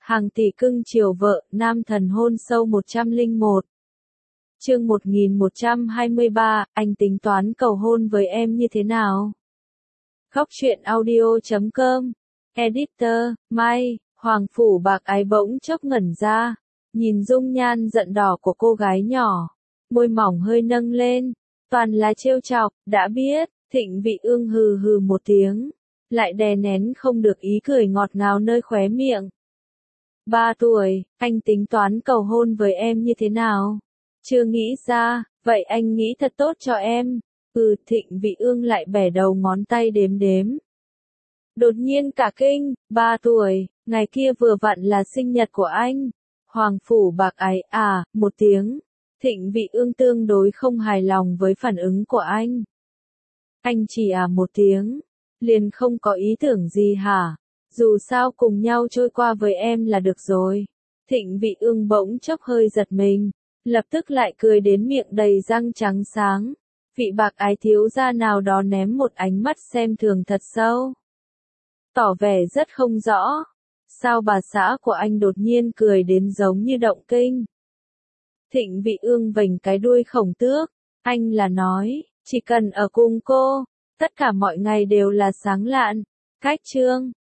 Hàng tỷ cưng chiều vợ, nam thần hôn sâu 101. Chương 1123, anh tính toán cầu hôn với em như thế nào? Góc truyện audio.com. Editor, May, Hoàng Phủ Bạc Ái bỗng chốc ngẩn ra, nhìn dung nhan giận đỏ của cô gái nhỏ, môi mỏng hơi nâng lên, toàn là trêu chọc, đã biết, Thịnh Vị Ương hừ hừ một tiếng, lại đè nén không được ý cười ngọt ngào nơi khóe miệng. 3 tuổi, anh tính toán cầu hôn với em như thế nào? Chưa nghĩ ra, vậy anh nghĩ thật tốt cho em. Thịnh Vị Ương lại bẻ đầu ngón tay đếm đếm. Đột nhiên cả kinh, 3 tuổi, ngày kia vừa vặn là sinh nhật của anh. Hoàng Phủ Bạc Ái một tiếng. Thịnh Vị Ương tương đối không hài lòng với phản ứng của anh. Anh chỉ một tiếng, liền không có ý tưởng gì hả? Dù sao cùng nhau trôi qua với em là được rồi. Thịnh Vị Ương bỗng chốc hơi giật mình, lập tức lại cười đến miệng đầy răng trắng sáng. Vị Bạc Ái thiếu gia nào đó ném một ánh mắt xem thường thật sâu, tỏ vẻ rất không rõ. Sao bà xã của anh đột nhiên cười đến giống như động kinh? Thịnh Vị Ương vành cái đuôi khổng tước, anh là nói, chỉ cần ở cùng cô, tất cả mọi ngày đều là sáng lạn. Cách chương